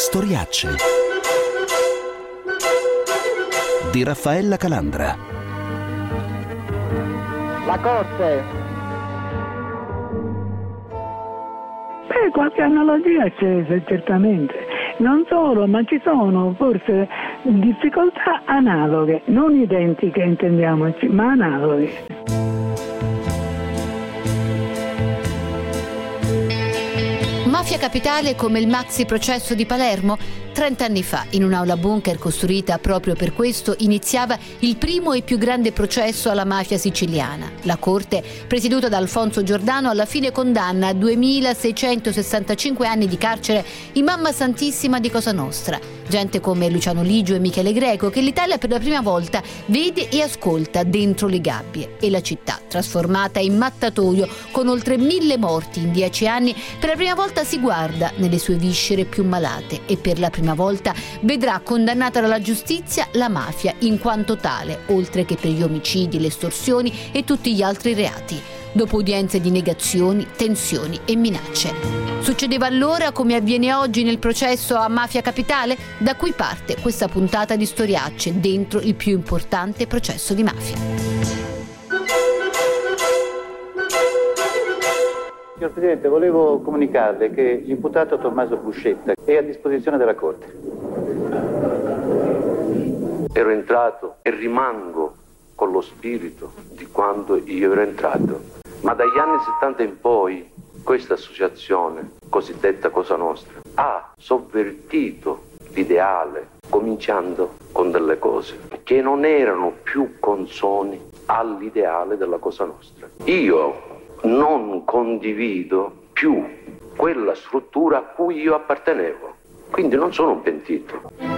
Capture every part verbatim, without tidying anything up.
Storiacce di Raffaella Calandra. La Corte. Beh, qualche analogia c'è certamente. Non solo, ma ci sono forse difficoltà analoghe, non identiche intendiamoci, ma analoghe. Mafia Capitale come il maxi processo di Palermo? Trent'anni fa, in un'aula bunker costruita proprio per questo, iniziava il primo e più grande processo alla mafia siciliana. La corte, presieduta da Alfonso Giordano, alla fine condanna a duemilaseicentosessantacinque anni di carcere in Mamma Santissima di Cosa Nostra. Gente come Luciano Ligio e Michele Greco, che l'Italia per la prima volta vede e ascolta dentro le gabbie. E la città, trasformata in mattatoio, con oltre mille morti in dieci anni, per la prima volta si guarda nelle sue viscere più malate e per la prima volta vedrà condannata dalla giustizia la mafia in quanto tale, oltre che per gli omicidi, le estorsioni e tutti gli altri reati. Dopo udienze di negazioni, tensioni e minacce. Succedeva allora come avviene oggi nel processo a Mafia Capitale? Da cui parte questa puntata di Storiacce dentro il più importante processo di mafia. Signor Presidente, volevo comunicarle che l'imputato Tommaso Buscetta è a disposizione della Corte. Ero entrato e rimango con lo spirito di quando io ero entrato. Ma dagli anni settanta in poi questa associazione, cosiddetta Cosa Nostra, ha sovvertito l'ideale, cominciando con delle cose che non erano più consoni all'ideale della Cosa Nostra. Io non condivido più quella struttura a cui io appartenevo, quindi non sono un pentito.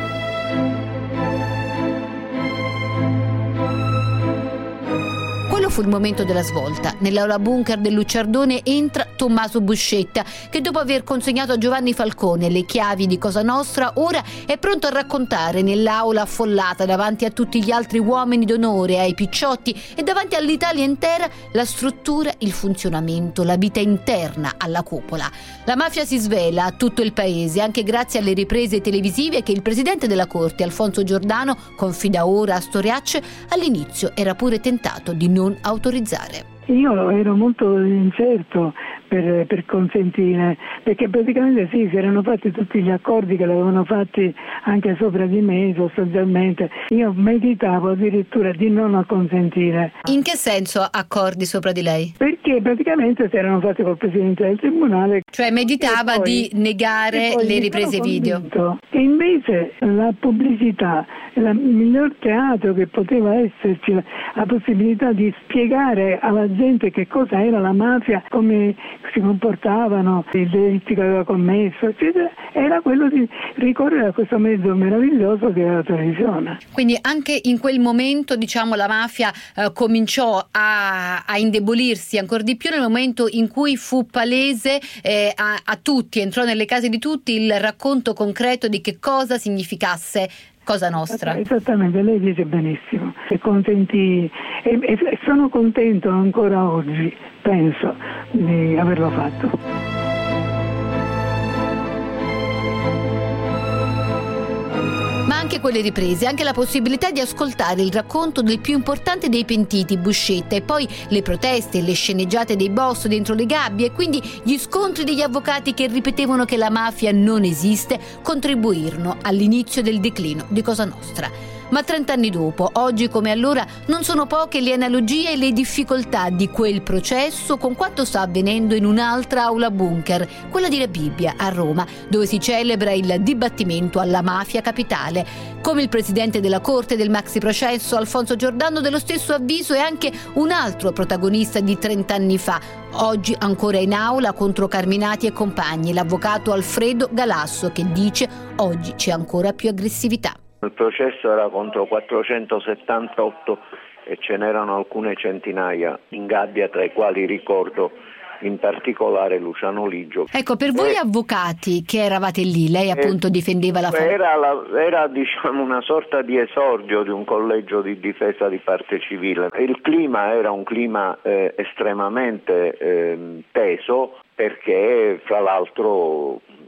Quello fu il momento della svolta. Nell'aula bunker del Lucciardone entra Tommaso Buscetta, che dopo aver consegnato a Giovanni Falcone le chiavi di Cosa Nostra, ora è pronto a raccontare nell'aula affollata davanti a tutti gli altri uomini d'onore, ai picciotti e davanti all'Italia intera la struttura, il funzionamento, la vita interna alla cupola. La mafia si svela a tutto il paese, anche grazie alle riprese televisive che il presidente della Corte, Alfonso Giordano, confida ora a Storiacce, all'inizio era pure tentato di non autorizzare. Io ero molto incerto per, per consentire, perché praticamente sì, si erano fatti tutti gli accordi che l'avevano fatti anche sopra di me sostanzialmente. Io meditavo addirittura di non consentire. In che senso accordi sopra di lei? Perché praticamente si erano fatti col Presidente del Tribunale. Cioè meditava poi, di negare le riprese video. E invece la pubblicità, il miglior teatro che poteva esserci, la, la possibilità di spiegare alla gente che cosa era la mafia, come si comportavano, i delitti che aveva commesso, eccetera, era quello di ricorrere a questo mezzo meraviglioso che è la televisione. Quindi anche in quel momento, diciamo, la mafia eh, cominciò a, a indebolirsi ancora di più nel momento in cui fu palese eh, a, a tutti, entrò nelle case di tutti il racconto concreto di che cosa significasse Cosa Nostra. Esattamente, lei dice benissimo, e consentì, e, e sono contento ancora oggi, penso, di averlo fatto. Ma anche quelle riprese, anche la possibilità di ascoltare il racconto del più importante dei pentiti, Buscetta, e poi le proteste, le sceneggiate dei boss dentro le gabbie e quindi gli scontri degli avvocati che ripetevano che la mafia non esiste, contribuirono all'inizio del declino di Cosa Nostra. Ma trent'anni dopo, oggi come allora, non sono poche le analogie e le difficoltà di quel processo con quanto sta avvenendo in un'altra aula bunker, quella di La Bibbia a Roma, dove si celebra il dibattimento alla Mafia Capitale. Come il presidente della Corte del maxi processo, Alfonso Giordano, dello stesso avviso, è anche un altro protagonista di trent'anni fa. Oggi ancora in aula contro Carminati e compagni, l'avvocato Alfredo Galasso, che dice oggi c'è ancora più aggressività. Il processo era contro quattrocentosettantotto e ce n'erano alcune centinaia in gabbia, tra i quali ricordo in particolare Luciano Ligio. Ecco, per voi eh, avvocati che eravate lì, lei appunto eh, difendeva la famiglia. Era, la, era diciamo una sorta di esordio di un collegio di difesa di parte civile. Il clima era un clima eh, estremamente eh, teso, perché fra l'altro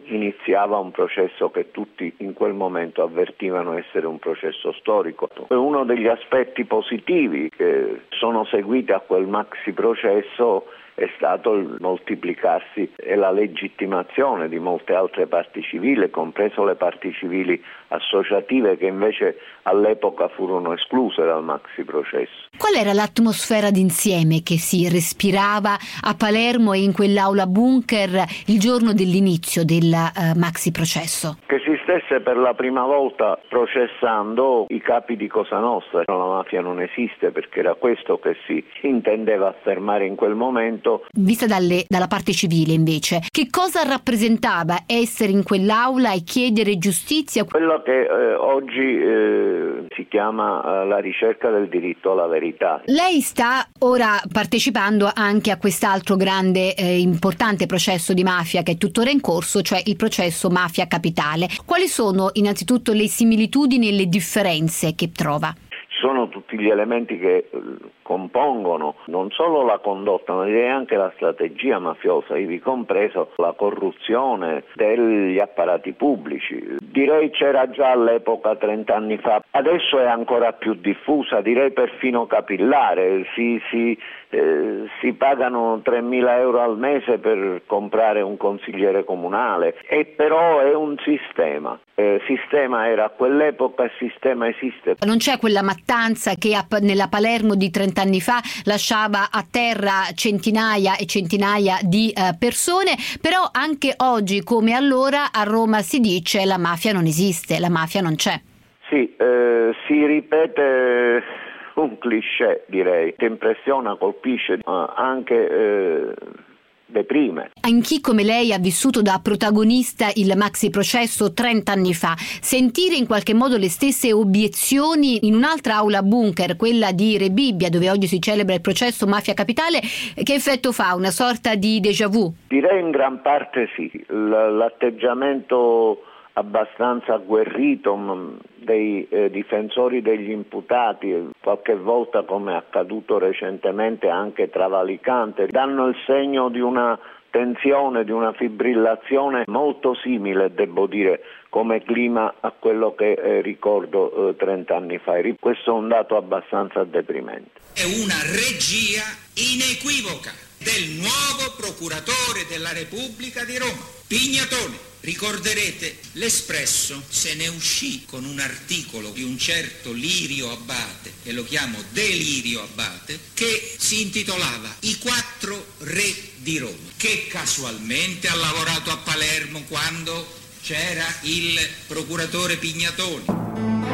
iniziava un processo che tutti in quel momento avvertivano essere un processo storico. Uno degli aspetti positivi che sono seguiti a quel maxi processo è stato il moltiplicarsi e la legittimazione di molte altre parti civili, compreso le parti civili associative che invece all'epoca furono escluse dal maxi processo. Qual era l'atmosfera d'insieme che si respirava a Palermo e in quell'aula bunker il giorno dell'inizio del uh, maxi processo? Che si stesse per la prima volta processando i capi di Cosa Nostra. La mafia non esiste, perché era questo che si intendeva affermare in quel momento. Vista dalle, dalla parte civile invece, che cosa rappresentava essere in quell'aula e chiedere giustizia? Quello che eh, oggi eh, si chiama eh, la ricerca del diritto alla verità. Lei sta ora partecipando anche a quest'altro grande eh, importante processo di mafia che è tuttora in corso, cioè il processo Mafia Capitale. Quali sono innanzitutto le similitudini e le differenze che trova? Sono tutti gli elementi che compongono non solo la condotta, ma direi anche la strategia mafiosa, ivi compreso la corruzione degli apparati pubblici. Direi c'era già all'epoca, trent'anni fa, adesso è ancora più diffusa, direi perfino capillare. Si, si, eh, si pagano tremila euro al mese per comprare un consigliere comunale, e però è un sistema. Eh, sistema era a quell'epoca, sistema esiste. Non c'è quella mattanza che nella Palermo di trent'anni fa lasciava a terra centinaia e centinaia di eh, persone, però anche oggi come allora a Roma si dice la mafia non esiste, la mafia non c'è. Sì, eh, si ripete un cliché, direi, che impressiona, colpisce, eh, anche eh, deprime. In chi come lei ha vissuto da protagonista il maxi processo trent'anni fa, sentire in qualche modo le stesse obiezioni in un'altra aula bunker, quella di Rebibbia, dove oggi si celebra il processo Mafia Capitale, che effetto fa? Una sorta di déjà vu? Direi in gran parte sì. L- l'atteggiamento abbastanza agguerrito dei eh, difensori degli imputati, qualche volta, come è accaduto recentemente, anche travalicante, danno il segno di una tensione, di una fibrillazione molto simile, devo dire, come clima a quello che eh, ricordo eh, trent'anni fa. Questo è un dato abbastanza deprimente. È una regia inequivoca del nuovo procuratore della Repubblica di Roma, Pignatone. Ricorderete, l'Espresso se ne uscì con un articolo di un certo Lirio Abbate, e lo chiamo Delirio Abbate, che si intitolava I quattro re di Roma, che casualmente ha lavorato a Palermo quando c'era il procuratore Pignatone.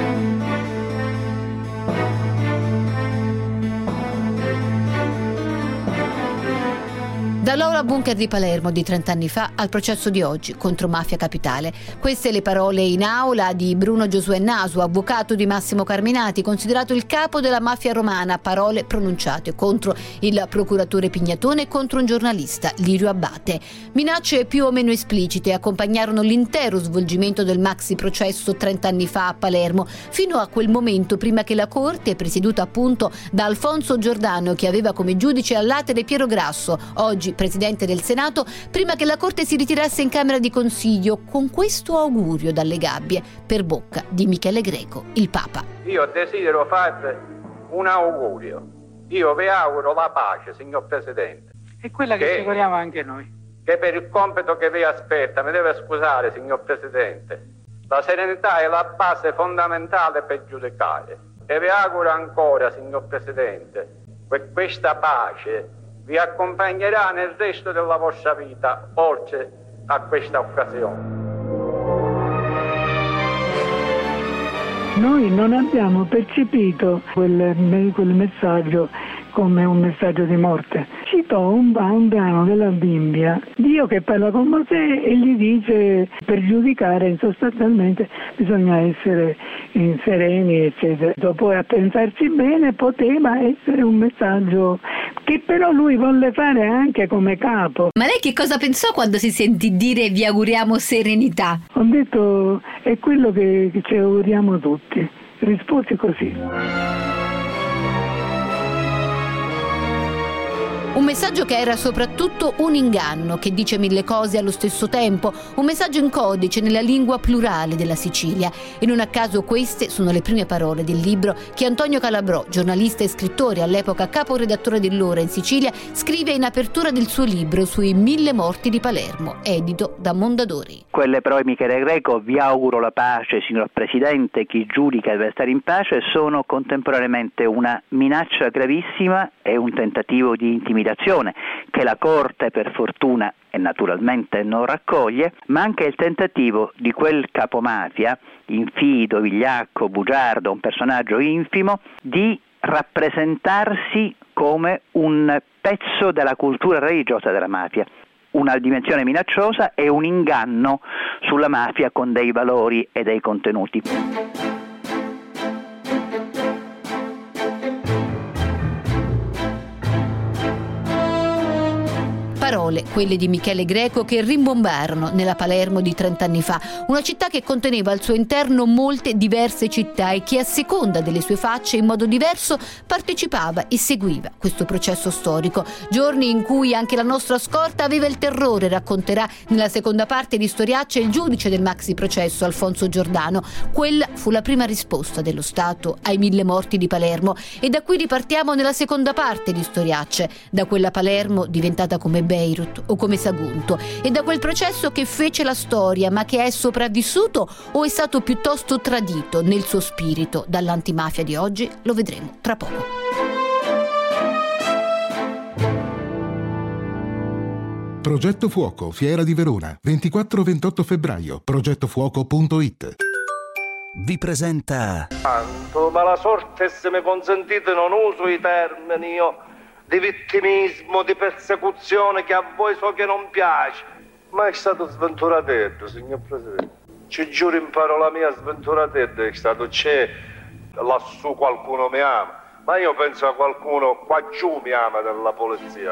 Dall'aula bunker di Palermo di trent'anni fa al processo di oggi contro Mafia Capitale. Queste le parole in aula di Bruno Giosuè Nasu, avvocato di Massimo Carminati, considerato il capo della mafia romana, parole pronunciate contro il procuratore Pignatone e contro un giornalista, Lirio Abbate. Minacce più o meno esplicite accompagnarono l'intero svolgimento del maxi processo trent'anni fa a Palermo, fino a quel momento prima che la Corte, presieduta appunto da Alfonso Giordano, che aveva come giudice al latere Piero Grasso, oggi Presidente del Senato, prima che la Corte si ritirasse in Camera di Consiglio con questo augurio dalle gabbie per bocca di Michele Greco, il Papa. Io desidero farvi un augurio. Io vi auguro la pace, signor Presidente. È quella che, che ci auguriamo anche noi. Che per il compito che vi aspetta, mi deve scusare, signor Presidente, la serenità è la base fondamentale per giudicare. E vi auguro ancora, signor Presidente, che questa pace vi accompagnerà nel resto della vostra vita, oltre a questa occasione. Noi non abbiamo percepito quel, quel messaggio come un messaggio di morte. Citò un, un brano della Bibbia, Dio che parla con Mosè e gli dice, per giudicare sostanzialmente bisogna essere sereni, eccetera. Dopo, a pensarci bene, poteva essere un messaggio che però lui volle fare anche come capo. Ma lei che cosa pensò quando si sentì dire vi auguriamo serenità? Ho detto è quello che, che ci auguriamo tutti. Risposi così. Un messaggio che era soprattutto un inganno, che dice mille cose allo stesso tempo, un messaggio in codice nella lingua plurale della Sicilia. E non a caso queste sono le prime parole del libro che Antonio Calabrò, giornalista e scrittore, all'epoca caporedattore dell'Ora in Sicilia, scrive in apertura del suo libro sui mille morti di Palermo, edito da Mondadori. Quelle parole di Michele Greco, vi auguro la pace, signor Presidente, chi giudica deve stare in pace, sono contemporaneamente una minaccia gravissima e un tentativo di intimidazione che la Corte per fortuna e naturalmente non raccoglie, ma anche il tentativo di quel capomafia, infido, vigliacco, bugiardo, un personaggio infimo, di rappresentarsi come un pezzo della cultura religiosa della mafia. Una dimensione minacciosa e un inganno sulla mafia con dei valori e dei contenuti. Parole, quelle di Michele Greco, che rimbombarono nella Palermo di trent'anni fa, una città che conteneva al suo interno molte diverse città e che a seconda delle sue facce in modo diverso partecipava e seguiva questo processo storico. Giorni in cui anche la nostra scorta aveva il terrore, racconterà nella seconda parte di Storiacce il giudice del maxi processo Alfonso Giordano. Quella fu la prima risposta dello Stato ai mille morti di Palermo e da qui ripartiamo nella seconda parte di Storiacce, da quella Palermo diventata come Beirut o come Sagunto, e da quel processo che fece la storia ma che è sopravvissuto o è stato piuttosto tradito nel suo spirito dall'antimafia di oggi, lo vedremo tra poco. Progetto Fuoco, Fiera di Verona, ventiquattro ventotto febbraio, progettofuoco punto it. Vi presenta... Tanto, ma la sorte, se mi consentite, non uso i termini io... di vittimismo, di persecuzione, che a voi so che non piace. Ma è stato sventurato, signor Presidente. Ci giuro in parola mia, sventurato è stato. C'è lassù qualcuno mi ama, ma io penso a qualcuno qua giù mi ama della polizia.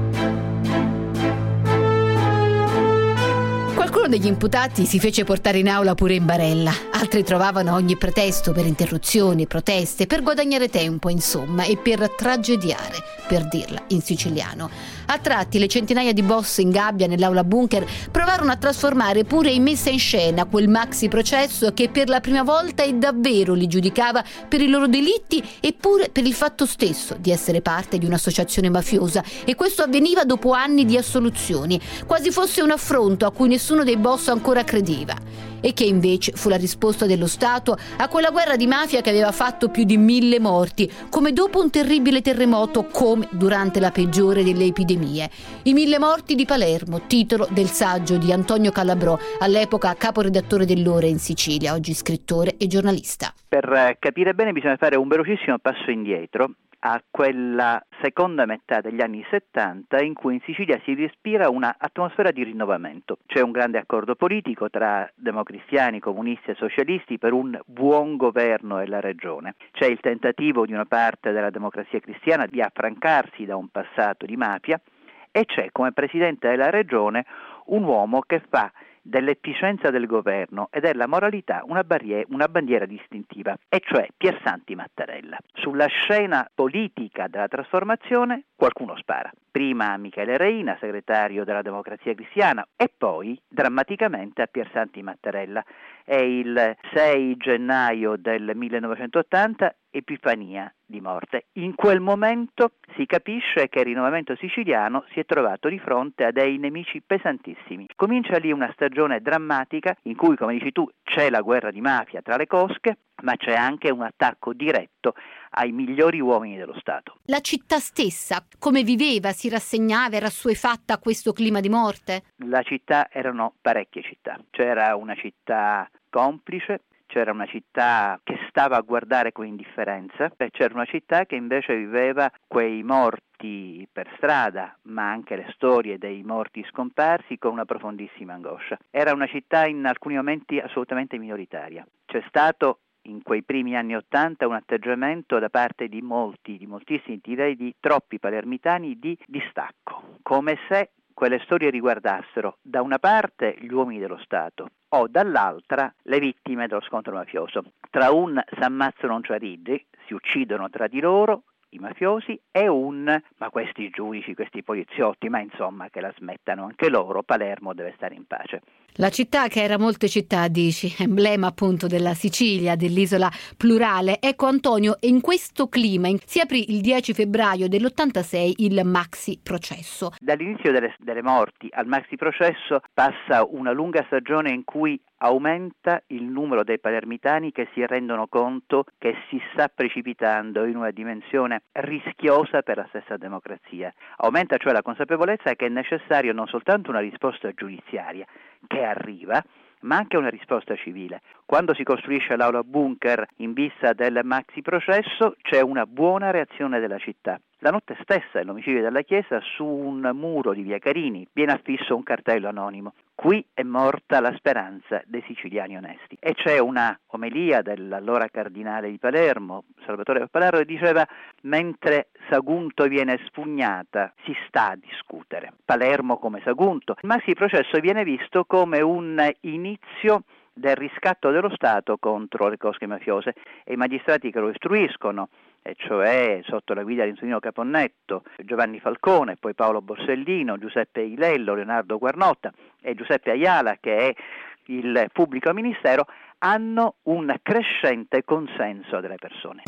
Qualcuno degli imputati si fece portare in aula pure in barella, altri trovavano ogni pretesto per interruzioni, proteste, per guadagnare tempo, insomma, e per tragediare, per dirla in siciliano. A tratti le centinaia di boss in gabbia nell'aula bunker provarono a trasformare pure in messa in scena quel maxi processo che per la prima volta e davvero li giudicava per i loro delitti e pure per il fatto stesso di essere parte di un'associazione mafiosa, e questo avveniva dopo anni di assoluzioni, quasi fosse un affronto a cui nessuno dei boss ancora credeva, e che invece fu la risposta dello Stato a quella guerra di mafia che aveva fatto più di mille morti, come dopo un terribile terremoto, come durante la peggiore delle epidemie. I mille morti di Palermo, titolo del saggio di Antonio Calabrò, all'epoca caporedattore dell'Ora in Sicilia, oggi scrittore e giornalista. Per capire bene bisogna fare un velocissimo passo indietro a quella seconda metà degli anni settanta in cui in Sicilia si respira una atmosfera di rinnovamento. C'è un grande accordo politico tra democristiani, comunisti e socialisti per un buon governo della regione. C'è il tentativo di una parte della democrazia cristiana di affrancarsi da un passato di mafia e c'è come presidente della regione un uomo che fa dell'efficienza del governo e della moralità una, barriera, una bandiera distintiva, e cioè Piersanti Mattarella. Sulla scena politica della trasformazione qualcuno spara. Prima a Michele Reina, segretario della Democrazia Cristiana, e poi drammaticamente a Piersanti Mattarella. È il sei gennaio del millenovecentottanta, epifania di morte. In quel momento si capisce che il rinnovamento siciliano si è trovato di fronte a dei nemici pesantissimi. Comincia lì una stagione drammatica in cui, come dici tu, c'è la guerra di mafia tra le cosche, ma c'è anche un attacco diretto ai migliori uomini dello Stato. La città stessa, come viveva, si rassegnava, era assuefatta a questo clima di morte? La città, erano parecchie città. C'era una città complice, c'era una città che stava a guardare con indifferenza e c'era una città che invece viveva quei morti per strada, ma anche le storie dei morti scomparsi con una profondissima angoscia. Era una città in alcuni momenti assolutamente minoritaria. C'è stato in quei primi anni Ottanta un atteggiamento da parte di molti, di moltissimi, direi di troppi palermitani, di distacco, come se quelle storie riguardassero da una parte gli uomini dello Stato o dall'altra le vittime dello scontro mafioso. Tra un s'ammazzano un ciaridi, si uccidono tra di loro, i mafiosi e un ma questi giudici, questi poliziotti, ma insomma che la smettano anche loro, Palermo deve stare in pace. La città che era molte città, dici, emblema appunto della Sicilia, dell'isola plurale. Ecco Antonio, in questo clima si aprì il dieci febbraio dell'ottantasei il maxi processo. Dall'inizio delle, delle morti al maxi processo passa una lunga stagione in cui aumenta il numero dei palermitani che si rendono conto che si sta precipitando in una dimensione rischiosa per la stessa democrazia. Aumenta cioè la consapevolezza che è necessario non soltanto una risposta giudiziaria che arriva, ma anche una risposta civile. Quando si costruisce l'aula bunker in vista del maxi processo c'è una buona reazione della città. La notte stessa dell'omicidio della Chiesa, su un muro di via Carini viene affisso un cartello anonimo: qui è morta la speranza dei siciliani onesti. E c'è una omelia dell'allora cardinale di Palermo, Salvatore Palermo, che diceva: mentre Sagunto viene spugnata si sta a discutere. Palermo come Sagunto. Il maxi processo viene visto come un inizio del riscatto dello Stato contro le cosche mafiose, e i magistrati che lo istruiscono, e cioè sotto la guida di Antonino Caponnetto, Giovanni Falcone, poi Paolo Borsellino, Giuseppe Ilello, Leonardo Guarnotta e Giuseppe Ayala, che è il pubblico ministero, hanno un crescente consenso delle persone.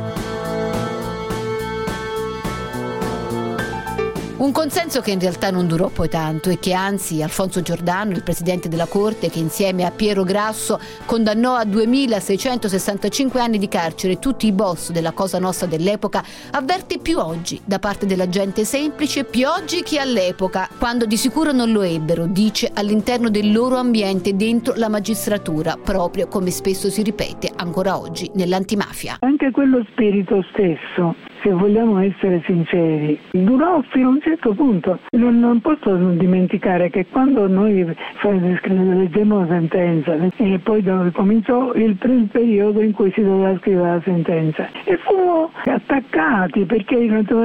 Un consenso che in realtà non durò poi tanto e che anzi Alfonso Giordano, il presidente della Corte, che insieme a Piero Grasso condannò a duemilaseicentosessantacinque anni di carcere tutti i boss della Cosa Nostra dell'epoca, avverte più oggi da parte della gente semplice, più oggi che all'epoca, quando di sicuro non lo ebbero, dice, all'interno del loro ambiente dentro la magistratura, proprio come spesso si ripete ancora oggi nell'antimafia. Anche quello spirito stesso, se vogliamo essere sinceri, durò fino a un certo punto. Non, non posso dimenticare che quando noi leggemmo la sentenza e poi cominciò il, il periodo in cui si doveva scrivere la sentenza e fummo attaccati perché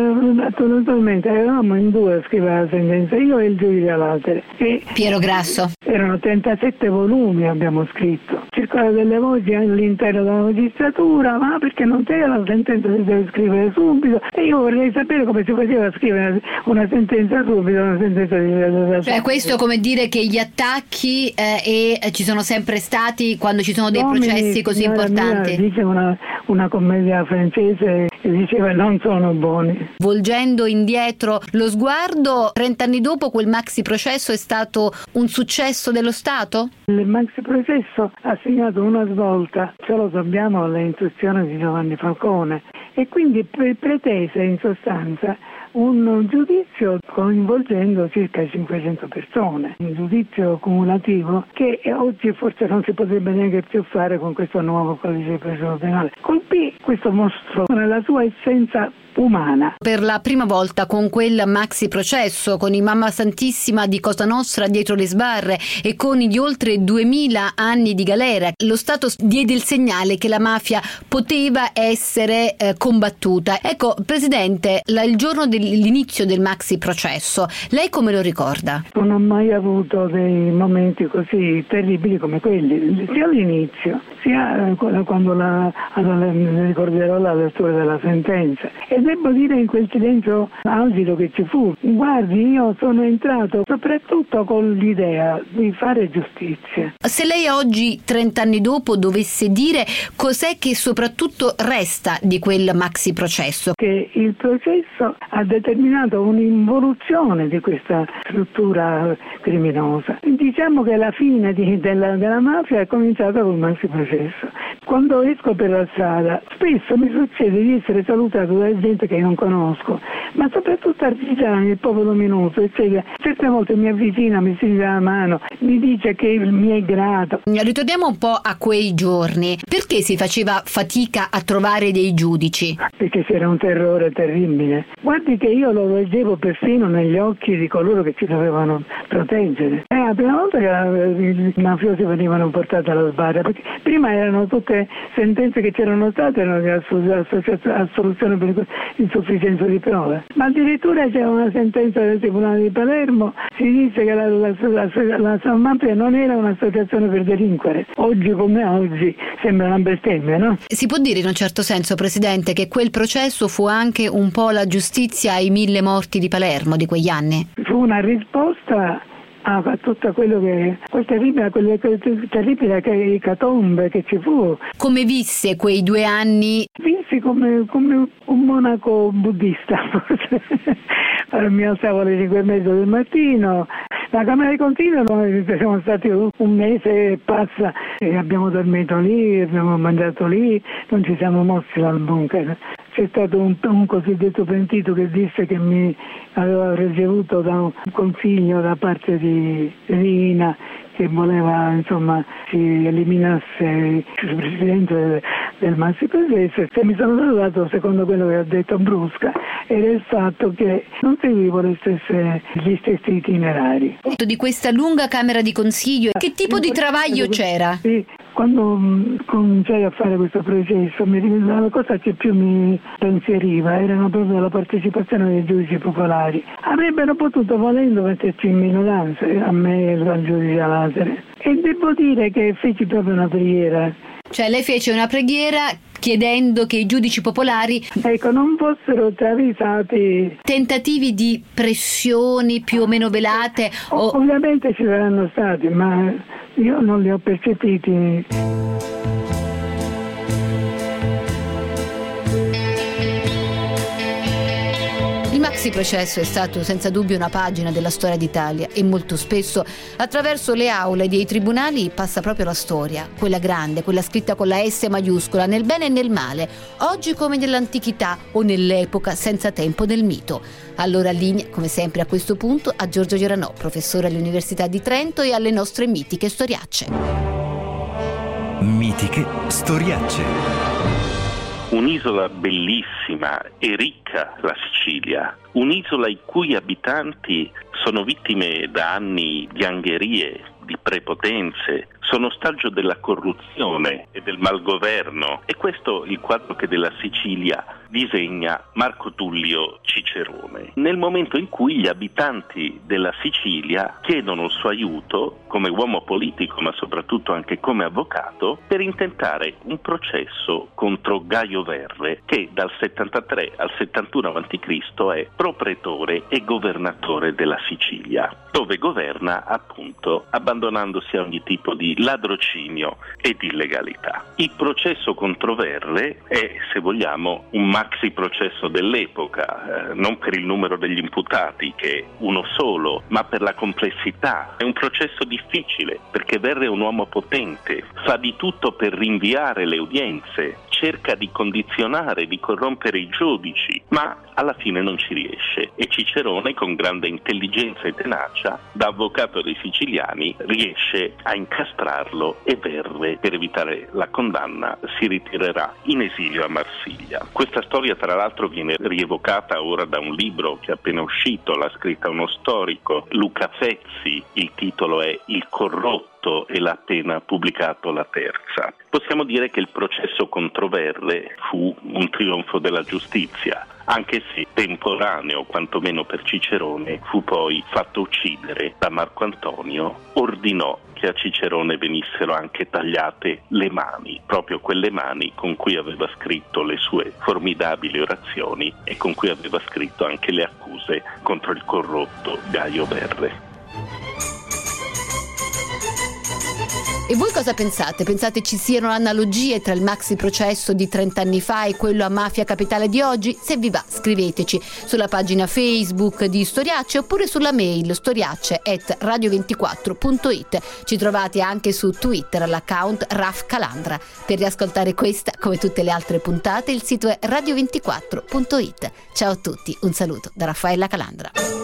naturalmente avevamo in due a scrivere la sentenza, io e il giudice Alatere. E Piero Grasso. Erano trentasette volumi abbiamo scritto. Circolare delle voci all'interno della magistratura, ma perché non c'è la sentenza, si deve scrivere subito, e io vorrei sapere come si faceva a scrivere una sentenza subito, una sentenza di... Cioè questo come dire che gli attacchi eh, e ci sono sempre stati quando ci sono dei Domini, processi così importanti. Mia, dice una, una commedia francese che diceva non sono buoni. Volgendo indietro lo sguardo, trent'anni dopo quel maxi processo è stato un successo dello Stato? Il maxi processo ha segnato una svolta, ce lo dobbiamo alle istruzioni di Giovanni Falcone, e quindi pre- pretese in sostanza un giudizio coinvolgendo circa cinquecento persone, un giudizio cumulativo che oggi forse non si potrebbe neanche più fare con questo nuovo codice di procedura penale. Colpì questo mostro nella sua essenza umana. Per la prima volta con quel maxi processo, con i Mamma Santissima di Cosa Nostra dietro le sbarre e con gli oltre duemila anni di galera, lo Stato diede il segnale che la mafia poteva essere eh, combattuta. Ecco, Presidente, la, il giorno dell'inizio del maxi processo, lei come lo ricorda? Non ho mai avuto dei momenti così terribili come quelli, sia all'inizio, sia quando la, la, ricorderò la lettura della sentenza. E devo dire in quel silenzio algido che ci fu, guardi, io sono entrato soprattutto con l'idea di fare giustizia. Se lei oggi, trent'anni dopo, dovesse dire cos'è che soprattutto resta di quel maxi processo? Che il processo ha determinato un'involuzione di questa struttura criminosa. Diciamo che la fine di, della, della mafia è cominciata col maxi processo. Quando esco per la strada, spesso mi succede di essere salutato da gente che non conosco, ma soprattutto artigiani, il popolo minuto, eccetera. Certe volte mi avvicina, mi stringe la mano, mi dice che mi è grato. Ritorniamo un po' a quei giorni. Perché si faceva fatica a trovare dei giudici? Perché c'era un terrore terribile. Guardi che io lo leggevo perfino negli occhi di coloro che ci dovevano proteggere. È la prima volta che i mafiosi venivano portati alla sbarra, perché prima erano tutte sentenze che c'erano state, erano di assoluzione per insufficienza di prove. diceva. Ma addirittura c'è una sentenza del Tribunale di Palermo, si dice che la, la, la, la Salmafia non era un'associazione per delinquere. Oggi come oggi sembra una bestemmia, no? Si può dire in un certo senso, Presidente, che quel processo fu anche un po' la giustizia ai mille morti di Palermo di quegli anni? Fu una risposta a tutto quello che quel terribile, quelle terribile ecatombe che ci fu. Come visse quei due anni? Vissi come, come un monaco buddista, forse. Mi alzavo alle cinque e mezza del mattino. La Camera di Consiglio noi siamo stati un mese e passa e abbiamo dormito lì, abbiamo mangiato lì, non ci siamo mossi dal bunker. C'è stato un, un cosiddetto pentito che disse che mi aveva ricevuto da un consiglio da parte di Rina che voleva insomma si eliminasse il presidente del, del Maxi Processo. Se mi sono trovato, secondo quello che ha detto Brusca, era il fatto che non seguivo le stesse, gli stessi itinerari. Di questa lunga Camera di Consiglio, che tipo di travaglio c'era? Sì, quando um, cominciai a fare questo processo, mi, la cosa che più mi pensieriva erano proprio la partecipazione dei giudici popolari. Avrebbero potuto, volendo, metterci in minoranza, a me e al giudice Lazare. E devo dire che feci proprio una preghiera. Cioè lei fece una preghiera chiedendo che i giudici popolari ecco non fossero travisati. Tentativi di pressioni più o meno velate o... Ovviamente ci saranno stati, ma io non li ho percepiti. Il maxi processo è stato senza dubbio una pagina della storia d'Italia e molto spesso attraverso le aule dei tribunali passa proprio la storia, quella grande, quella scritta con la S maiuscola, nel bene e nel male, oggi come nell'antichità o nell'epoca senza tempo del mito. Allora linea, come sempre a questo punto, a Giorgio Gioranò, professore all'Università di Trento, e alle nostre mitiche storiacce. Mitiche storiacce. Un'isola bellissima e ricca, la Sicilia, un'isola i cui abitanti sono vittime da anni di angherie, di prepotenze, sono ostaggio della corruzione e del malgoverno. E questo è il quadro che della Sicilia disegna Marco Tullio Cicerone, nel momento in cui gli abitanti della Sicilia chiedono il suo aiuto come uomo politico, ma soprattutto anche come avvocato, per intentare un processo contro Gaio Verre, che dal settantatré al settantuno avanti Cristo è propretore e governatore della Sicilia, dove governa appunto abbandonandosi a ogni tipo di ladrocinio e di illegalità. Il processo contro Verre è, se vogliamo, un maxi processo dell'epoca, eh, non per il numero degli imputati, che è uno solo, ma per la complessità. È un processo difficile, perché Verre è un uomo potente, fa di tutto per rinviare le udienze, cerca di condizionare, di corrompere i giudici, ma alla fine non ci riesce. E Cicerone, con grande intelligenza e tenacia, da avvocato dei siciliani, riesce a incastrarlo e Verre, per evitare la condanna, si ritirerà in esilio a Marsiglia. Questa storia, tra l'altro, viene rievocata ora da un libro che è appena uscito, l'ha scritta uno storico, Luca Fezzi, il titolo è Il corrotto e l'ha appena pubblicato La Terza. Possiamo dire che il processo contro Verre fu un trionfo della giustizia, anche se temporaneo, quantomeno per Cicerone, fu poi fatto uccidere da Marco Antonio, ordinò che a Cicerone venissero anche tagliate le mani, proprio quelle mani con cui aveva scritto le sue formidabili orazioni e con cui aveva scritto anche le accuse contro il corrotto Gaio Verre. E voi cosa pensate? Pensate ci siano analogie tra il maxi processo di trent'anni fa e quello a Mafia Capitale di oggi? Se vi va, scriveteci sulla pagina Facebook di Storiacce oppure sulla mail storiacce chiocciola radio ventiquattro punto it. Ci trovate anche su Twitter all'account Raf Calandra. Per riascoltare questa, come tutte le altre puntate, il sito è radio ventiquattro punto it. Ciao a tutti, un saluto da Raffaella Calandra.